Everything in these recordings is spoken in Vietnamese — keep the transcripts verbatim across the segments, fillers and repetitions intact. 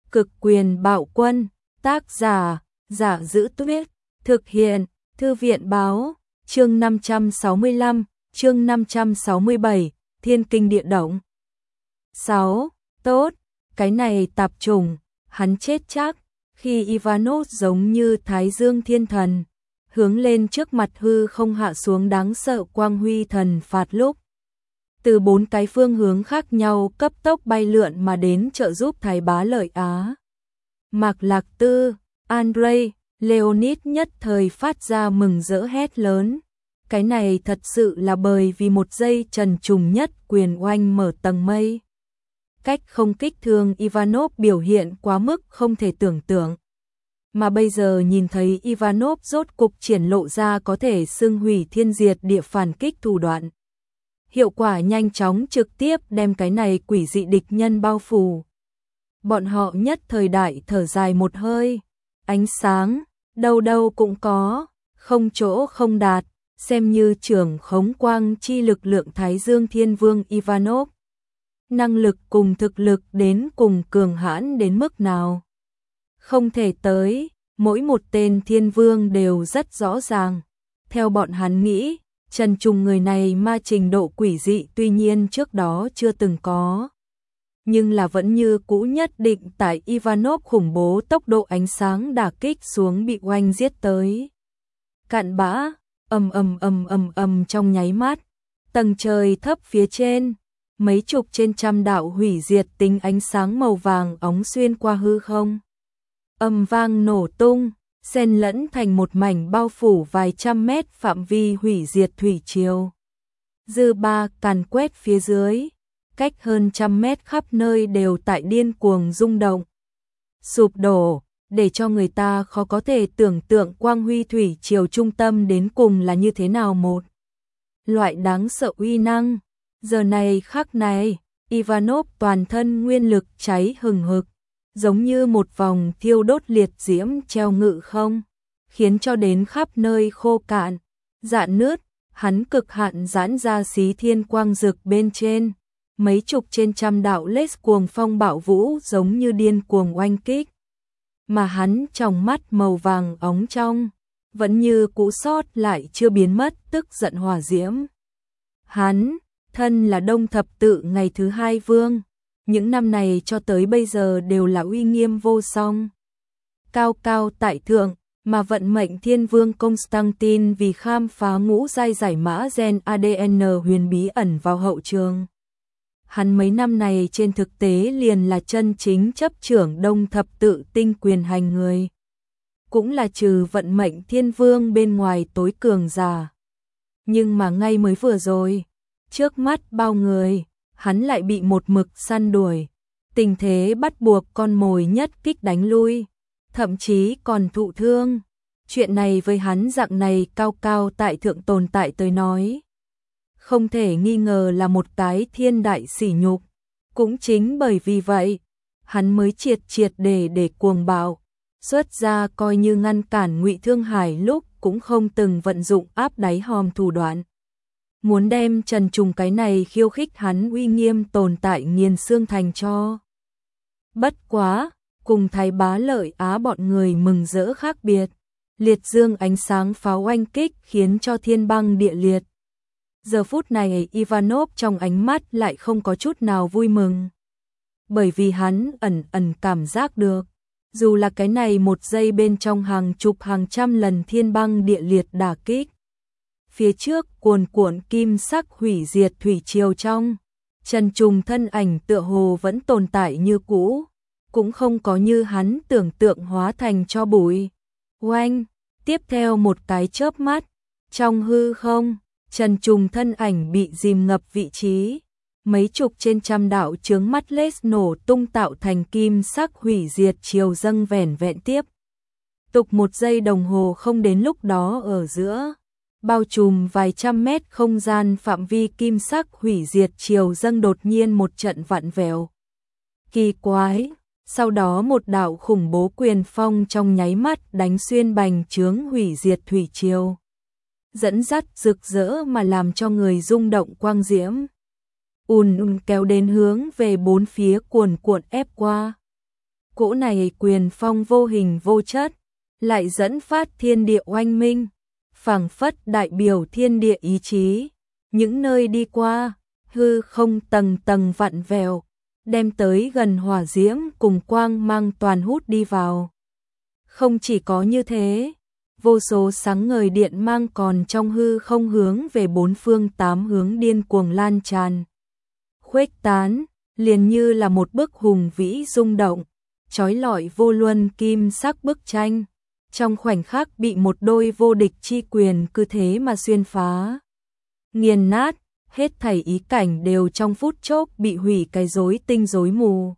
Cực quyền bạo quân, tác giả, Giả Giữ Tuyết, thực hiện, Thư viện báo, chương năm trăm sáu mươi lăm, chương năm trăm sáu mươi bảy, Thiên Kinh Địa Động. sáu. Tốt, cái này tạp chủng, hắn chết chắc, khi Ivanov giống như Thái Dương Thiên Thần, hướng lên trước mặt hư không hạ xuống đáng sợ quang huy thần phạt lúc. Từ bốn cái phương hướng khác nhau cấp tốc bay lượn mà đến trợ giúp Thái Bá Lợi Á. Mạc Lạc Tư, Andrei, Leonid nhất thời phát ra mừng rỡ hét lớn. Cái này thật sự là bởi vì một giây trần trùng nhất quyền oanh mở tầng mây. Cách không kích thương Ivanov biểu hiện quá mức không thể tưởng tượng. Mà bây giờ nhìn thấy Ivanov rốt cục triển lộ ra có thể xưng hủy thiên diệt địa phản kích thủ đoạn. Hiệu quả nhanh chóng trực tiếp đem cái này quỷ dị địch nhân bao phủ. Bọn họ nhất thời đại thở dài một hơi. Ánh sáng, đâu đâu cũng có, không chỗ không đạt, xem như trưởng khống quang chi lực lượng Thái Dương Thiên Vương Ivanov. Năng lực cùng thực lực đến cùng cường hãn đến mức nào. Không thể tới, mỗi một tên thiên vương đều rất rõ ràng. Theo bọn hắn nghĩ, Trần Trùng người này ma trình độ quỷ dị tuy nhiên trước đó chưa từng có. Nhưng là vẫn như cũ nhất định tại Ivanov khủng bố tốc độ ánh sáng đả kích xuống bị oanh giết tới. Cạn bã, ầm ầm ầm ầm ầm trong nháy mắt, tầng trời thấp phía trên, mấy chục trên trăm đạo hủy diệt tính ánh sáng màu vàng óng xuyên qua hư không. Âm vang nổ tung, xen lẫn thành một mảnh bao phủ vài trăm mét phạm vi hủy diệt thủy triều. Dư ba càn quét phía dưới, cách hơn trăm mét khắp nơi đều tại điên cuồng rung động. Sụp đổ, để cho người ta khó có thể tưởng tượng quang huy thủy triều trung tâm đến cùng là như thế nào một. Loại đáng sợ uy năng, giờ này khắc này, Ivanov toàn thân nguyên lực cháy hừng hực, giống như một vòng thiêu đốt liệt diễm treo ngự không, khiến cho đến khắp nơi khô cạn, rạn nứt, hắn cực hạn giãn ra xí thiên quang rực bên trên, mấy chục trên trăm đạo lết cuồng phong bạo vũ giống như điên cuồng oanh kích. Mà hắn trong mắt màu vàng óng trong, vẫn như cũ sót lại chưa biến mất tức giận hỏa diễm. Hắn, thân là Đông Thập Tự ngày thứ hai vương, những năm này cho tới bây giờ đều là uy nghiêm vô song. Cao cao tại thượng, mà vận mệnh thiên vương Constantine vì khám phá ngũ giai giải mã gen a đê en huyền bí ẩn vào hậu trường. Hắn mấy năm này trên thực tế liền là chân chính chấp trưởng Đông Thập Tự tinh quyền hành người. Cũng là trừ vận mệnh thiên vương bên ngoài tối cường giả. Nhưng mà ngay mới vừa rồi, trước mắt bao người, hắn lại bị một mực săn đuổi. Tình thế bắt buộc con mồi nhất kích đánh lui, thậm chí còn thụ thương. Chuyện này với hắn dạng này cao cao tại thượng tồn tại tới nói, không thể nghi ngờ là một cái thiên đại sỉ nhục. Cũng chính bởi vì vậy, hắn mới triệt triệt để để cuồng bạo, xuất ra coi như ngăn cản Ngụy Thương Hải lúc cũng không từng vận dụng áp đáy hòm thủ đoạn. Muốn đem Trần Trùng cái này khiêu khích hắn uy nghiêm tồn tại nghiền xương thành cho. Bất quá, cùng Thái Bá Lợi Á bọn người mừng rỡ khác biệt, liệt dương ánh sáng pháo oanh kích khiến cho thiên băng địa liệt. Giờ phút này Ivanov trong ánh mắt lại không có chút nào vui mừng. Bởi vì hắn ẩn ẩn cảm giác được, dù là cái này một giây bên trong hàng chục hàng trăm lần thiên băng địa liệt đả kích. Phía trước cuồn cuộn kim sắc hủy diệt thủy triều trong, Trần Trùng thân ảnh tựa hồ vẫn tồn tại như cũ, cũng không có như hắn tưởng tượng hóa thành cho bụi. Oanh, tiếp theo một cái chớp mắt, trong hư không, Trần Trùng thân ảnh bị dìm ngập vị trí, mấy chục trên trăm đạo chướng mắt lết nổ tung tạo thành kim sắc hủy diệt chiều dâng vẻn vẹn tiếp. Tục một giây đồng hồ không đến lúc đó ở giữa, bao trùm vài trăm mét không gian phạm vi kim sắc hủy diệt chiều dâng đột nhiên một trận vặn vẹo. Kỳ quái, sau đó một đạo khủng bố quyền phong trong nháy mắt đánh xuyên bành chướng hủy diệt thủy triều. Dẫn dắt rực rỡ mà làm cho người rung động quang diễm. Ùn ùn kéo đến hướng về bốn phía cuồn cuộn ép qua. Cỗ này quyền phong vô hình vô chất, lại dẫn phát thiên địa oanh minh, phảng phất đại biểu thiên địa ý chí. Những nơi đi qua, hư không tầng tầng vặn vẹo, đem tới gần hỏa diễm cùng quang mang toàn hút đi vào. Không chỉ có như thế, vô số sáng ngời điện mang còn trong hư không hướng về bốn phương tám hướng điên cuồng lan tràn. Khuếch tán, liền như là một bức hùng vĩ rung động, chói lọi vô luân kim sắc bức tranh, trong khoảnh khắc bị một đôi vô địch chi quyền cứ thế mà xuyên phá. Nghiền nát, hết thảy ý cảnh đều trong phút chốc bị hủy cái rối tinh rối mù.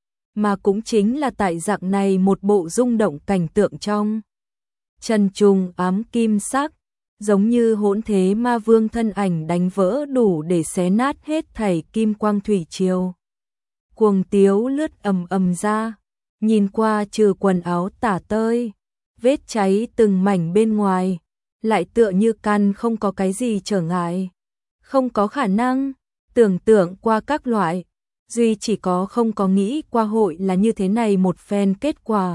Mà cũng chính là tại dạng này một bộ rung động cảnh tượng trong. Trần trùng ám kim sắc, giống như hỗn thế ma vương thân ảnh đánh vỡ đủ để xé nát hết thảy kim quang thủy triều. Cuồng tiếu lướt ầm ầm ra, nhìn qua trừ quần áo tả tơi, vết cháy từng mảnh bên ngoài, lại tựa như căn không có cái gì trở ngại. Không có khả năng, tưởng tượng qua các loại, duy chỉ có không có nghĩ qua hội là như thế này một phen kết quả.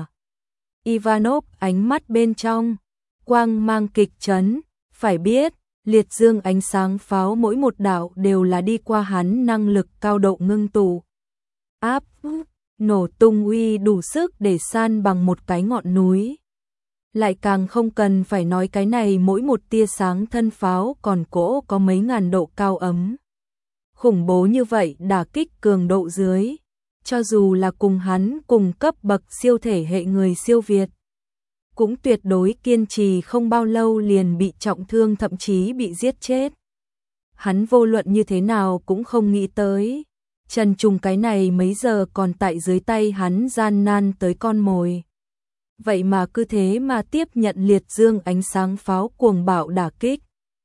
Ivanov ánh mắt bên trong, quang mang kịch chấn, phải biết, liệt dương ánh sáng pháo mỗi một đạo đều là đi qua hắn năng lực cao độ ngưng tụ. Áp, nổ tung uy đủ sức để san bằng một cái ngọn núi. Lại càng không cần phải nói cái này mỗi một tia sáng thân pháo còn cỗ có mấy ngàn độ cao ấm. Khủng bố như vậy đả kích cường độ dưới, cho dù là cùng hắn cùng cấp bậc siêu thể hệ người siêu việt, cũng tuyệt đối kiên trì không bao lâu liền bị trọng thương thậm chí bị giết chết. Hắn vô luận như thế nào cũng không nghĩ tới, Trần Trùng cái này mấy giờ còn tại dưới tay hắn gian nan tới con mồi. Vậy mà cứ thế mà tiếp nhận liệt dương ánh sáng pháo cuồng bạo đả kích.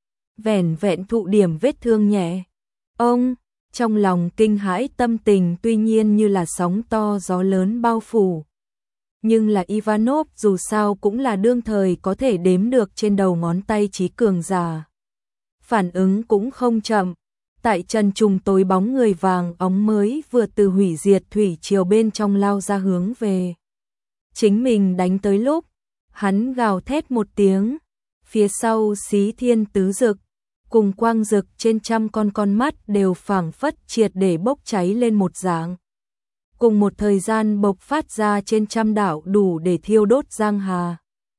Vẻn vẹn thụ điểm vết thương nhẹ. Ông, trong lòng kinh hãi tâm tình tuy nhiên như là sóng to gió lớn bao phủ. Nhưng là Ivanov dù sao cũng là đương thời có thể đếm được trên đầu ngón tay trí cường giả. Phản ứng cũng không chậm. Tại Trần Trùng tối bóng người vàng óng mới vừa từ hủy diệt thủy triều bên trong lao ra hướng về. Chính mình đánh tới lúc, hắn gào thét một tiếng, phía sau xí thiên tứ rực, cùng quang rực trên trăm con con mắt đều phảng phất triệt để bốc cháy lên một dạng. Cùng một thời gian bộc phát ra trên trăm đảo đủ để thiêu đốt giang hà.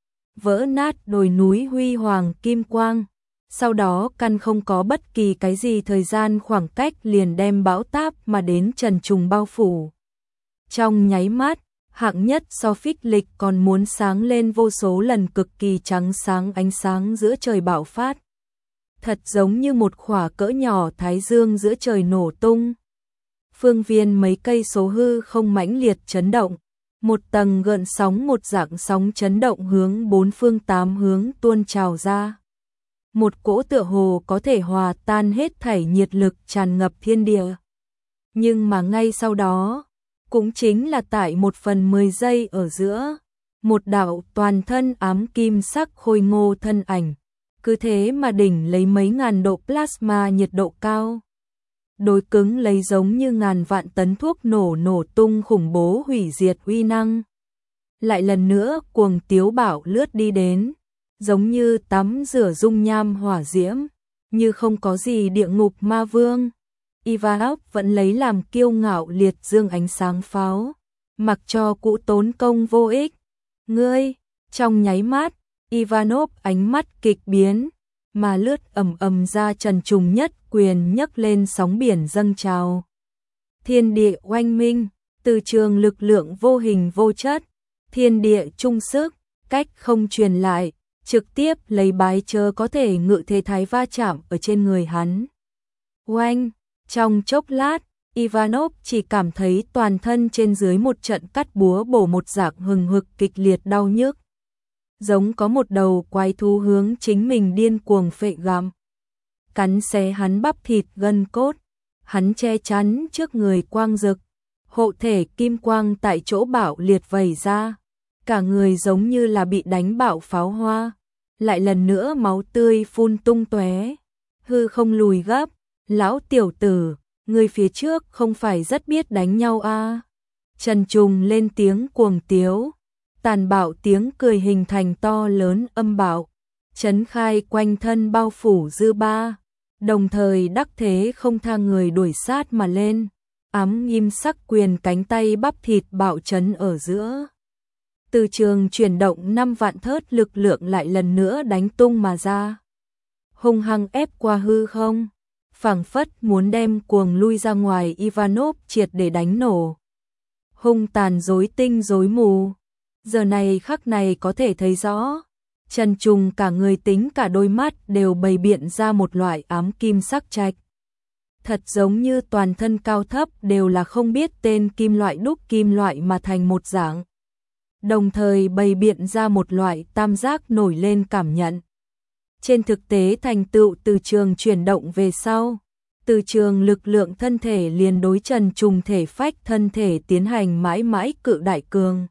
Vỡ nát đồi núi huy hoàng kim quang, sau đó căn không có bất kỳ cái gì thời gian khoảng cách liền đem bão táp mà đến Trần Trùng bao phủ. Trong nháy mắt, hạng nhất so phích lịch còn muốn sáng lên vô số lần cực kỳ trắng sáng ánh sáng giữa trời bạo phát. Thật giống như một khỏa cỡ nhỏ thái dương giữa trời nổ tung. Phương viên mấy cây số hư không mãnh liệt chấn động, một tầng gợn sóng một dạng sóng chấn động hướng bốn phương tám hướng tuôn trào ra. Một cỗ tựa hồ có thể hòa tan hết thảy nhiệt lực tràn ngập thiên địa. Nhưng mà ngay sau đó, cũng chính là tại một phần mười giây ở giữa, một đạo toàn thân ám kim sắc khôi ngô thân ảnh, cứ thế mà đỉnh lấy mấy ngàn độ plasma nhiệt độ cao. Đối cứng lấy giống như ngàn vạn tấn thuốc nổ nổ tung khủng bố hủy diệt uy năng. Lại lần nữa cuồng tiếu bảo lướt đi đến, giống như tắm rửa dung nham hỏa diễm, như không có gì địa ngục ma vương. Ivanov vẫn lấy làm kiêu ngạo liệt dương ánh sáng pháo, mặc cho cũ tốn công vô ích. Ngươi, trong nháy mắt, Ivanov ánh mắt kịch biến, mà lướt ầm ầm ra Trần Trùng nhất quyền nhấc lên sóng biển dâng trào. Thiên địa oanh minh, từ trường lực lượng vô hình vô chất, thiên địa chung sức, cách không truyền lại, trực tiếp lấy bái chớ có thể ngự thế thái va chạm ở trên người hắn. Oanh, trong chốc lát, Ivanov chỉ cảm thấy toàn thân trên dưới một trận cắt búa bổ một dạng hừng hực kịch liệt đau nhức. Giống có một đầu quái thú hướng chính mình điên cuồng phệ gặm, cắn xé hắn bắp thịt gân cốt. Hắn che chắn trước người quang rực, hộ thể kim quang tại chỗ bạo liệt vẩy ra, cả người giống như là bị đánh bạo pháo hoa, lại lần nữa máu tươi phun tung tóe. Hư không lùi gấp, lão tiểu tử, người phía trước không phải rất biết đánh nhau a? À? Trần Trùng lên tiếng cuồng tiếu, tàn bạo tiếng cười hình thành to lớn âm bạo, chấn khai quanh thân bao phủ dư ba, đồng thời đắc thế không tha người đuổi sát mà lên, ám nghiêm sắc quyền cánh tay bắp thịt bạo chấn ở giữa. Từ trường chuyển động năm vạn thớt lực lượng lại lần nữa đánh tung mà ra, hung hăng ép qua hư không, phảng phất muốn đem cuồng lui ra ngoài Ivanov triệt để đánh nổ. Hung tàn rối tinh rối mù, giờ này khắc này có thể thấy rõ, Trần Trùng cả người tính cả đôi mắt đều bày biện ra một loại ám kim sắc trạch. Thật giống như toàn thân cao thấp đều là không biết tên kim loại đúc kim loại mà thành một dạng. Đồng thời bày biện ra một loại tam giác nổi lên cảm nhận. Trên thực tế thành tựu từ trường chuyển động về sau, từ trường lực lượng thân thể liền đối Trần Trùng thể phách thân thể tiến hành mãi mãi cự đại cường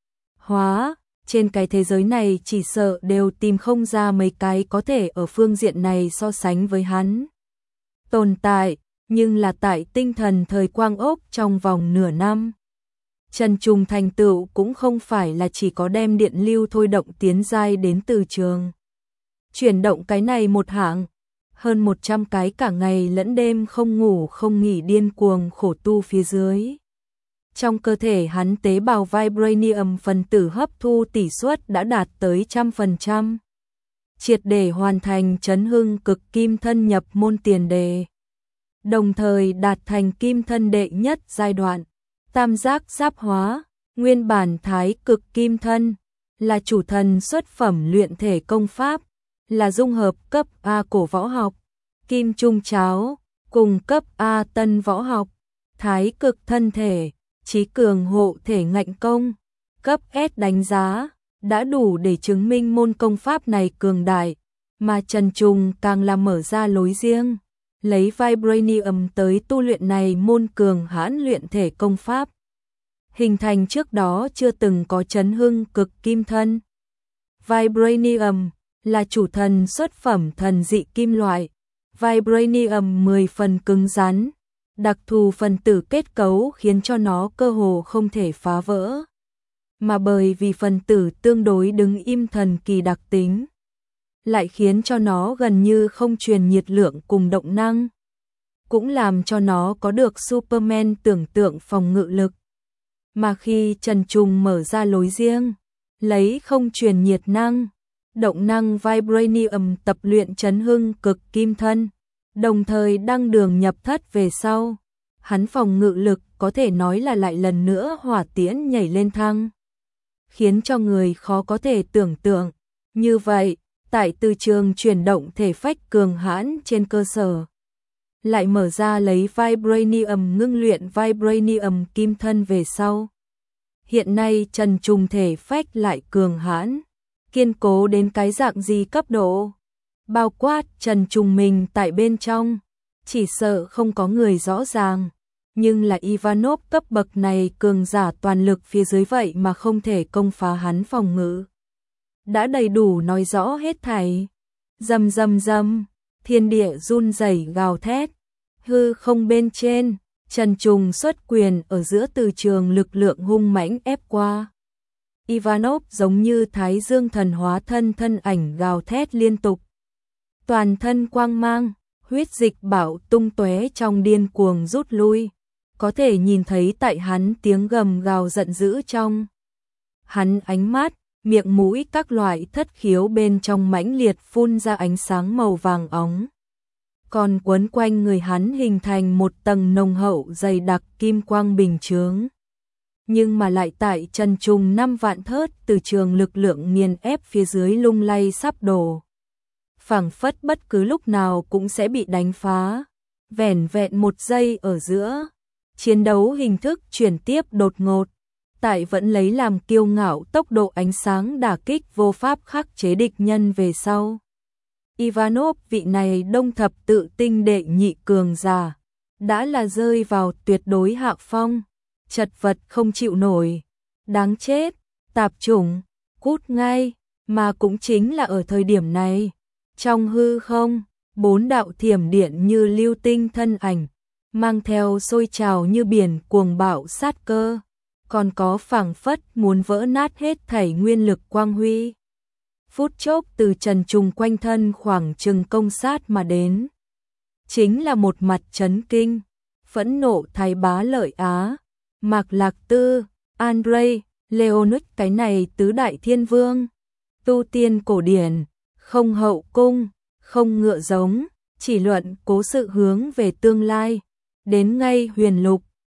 hóa. Trên cái thế giới này chỉ sợ đều tìm không ra mấy cái có thể ở phương diện này so sánh với hắn. Tồn tại, nhưng là tại tinh thần thời quang ốc trong vòng nửa năm. Trần Trùng thành tựu cũng không phải là chỉ có đem điện lưu thôi động tiến giai đến từ trường. Chuyển động cái này một hạng, hơn một trăm cái cả ngày lẫn đêm không ngủ không nghỉ điên cuồng khổ tu phía dưới. Trong cơ thể hắn tế bào Vibranium phần tử hấp thu tỷ suất đã đạt tới trăm phần trăm. Triệt để hoàn thành chấn hưng cực kim thân nhập môn tiền đề. Đồng thời đạt thành kim thân đệ nhất giai đoạn. Tam giác giáp hóa, nguyên bản thái cực kim thân, là chủ thần xuất phẩm luyện thể công pháp, là dung hợp cấp A cổ võ học, kim trung cháo, cùng cấp A tân võ học, thái cực thân thể, trí cường hộ thể ngạnh công, cấp S đánh giá, đã đủ để chứng minh môn công pháp này cường đại, mà Trần Trùng càng là mở ra lối riêng, lấy Vibranium tới tu luyện này môn cường hãn luyện thể công pháp. Hình thành trước đó chưa từng có chấn hưng cực kim thân. Vibranium là chủ thần xuất phẩm thần dị kim loại, Vibranium mười phần cứng rắn, đặc thù phần tử kết cấu khiến cho nó cơ hồ không thể phá vỡ. Mà bởi vì phần tử tương đối đứng im thần kỳ đặc tính, lại khiến cho nó gần như không truyền nhiệt lượng cùng động năng, cũng làm cho nó có được Superman tưởng tượng phòng ngự lực. Mà khi Trần Trùng mở ra lối riêng, lấy không truyền nhiệt năng, động năng Vibranium tập luyện chấn hưng cực kim thân, đồng thời đăng đường nhập thất về sau, hắn phòng ngự lực có thể nói là lại lần nữa hỏa tiễn nhảy lên thăng, khiến cho người khó có thể tưởng tượng. Như vậy, tại từ trường chuyển động thể phách cường hãn trên cơ sở, lại mở ra lấy Vibranium ngưng luyện Vibranium kim thân về sau. Hiện nay Trần Trùng thể phách lại cường hãn, kiên cố đến cái dạng gì cấp độ, bao quát Trần Trùng mình tại bên trong, chỉ sợ không có người rõ ràng, nhưng là Ivanov cấp bậc này cường giả toàn lực phía dưới vậy mà không thể công phá hắn phòng ngự. Đã đầy đủ nói rõ hết thảy. Rầm rầm rầm, thiên địa run rẩy gào thét, hư không bên trên, Trần Trùng xuất quyền ở giữa từ trường lực lượng hung mãnh ép qua. Ivanov giống như Thái Dương thần hóa thân thân ảnh gào thét liên tục. Toàn thân quang mang, huyết dịch bạo tung tóe trong điên cuồng rút lui, có thể nhìn thấy tại hắn tiếng gầm gào giận dữ trong. Hắn ánh mắt, miệng mũi các loại thất khiếu bên trong mãnh liệt phun ra ánh sáng màu vàng óng. Còn quấn quanh người hắn hình thành một tầng nồng hậu dày đặc kim quang bình chướng. Nhưng mà lại tại Trần Trùng năm vạn thớt từ trường lực lượng nghiền ép phía dưới lung lay sắp đổ. Phảng phất bất cứ lúc nào cũng sẽ bị đánh phá. Vẻn vẹn một giây ở giữa, chiến đấu hình thức chuyển tiếp đột ngột. Tại vẫn lấy làm kiêu ngạo tốc độ ánh sáng đả kích vô pháp khắc chế địch nhân về sau. Ivanov vị này đông thập tự tinh đệ nhị cường giả, đã là rơi vào tuyệt đối hạ phong, chật vật không chịu nổi, đáng chết, tạp chủng, cút ngay, mà cũng chính là ở thời điểm này, trong hư không, bốn đạo thiểm điện như lưu tinh thân ảnh, mang theo sôi trào như biển cuồng bạo sát cơ, còn có phảng phất muốn vỡ nát hết thảy nguyên lực quang huy. Phút chốc từ trần trùng quanh thân khoảng chừng công sát mà đến. Chính là một mặt chấn kinh, phẫn nộ thái bá lợi Á, Mạc Lạc Tư, Andrei, Leonid cái này tứ đại thiên vương. Tu tiên cổ điển, không hậu cung, không ngựa giống, chỉ luận cố sự hướng về tương lai. Đến ngay huyền lục,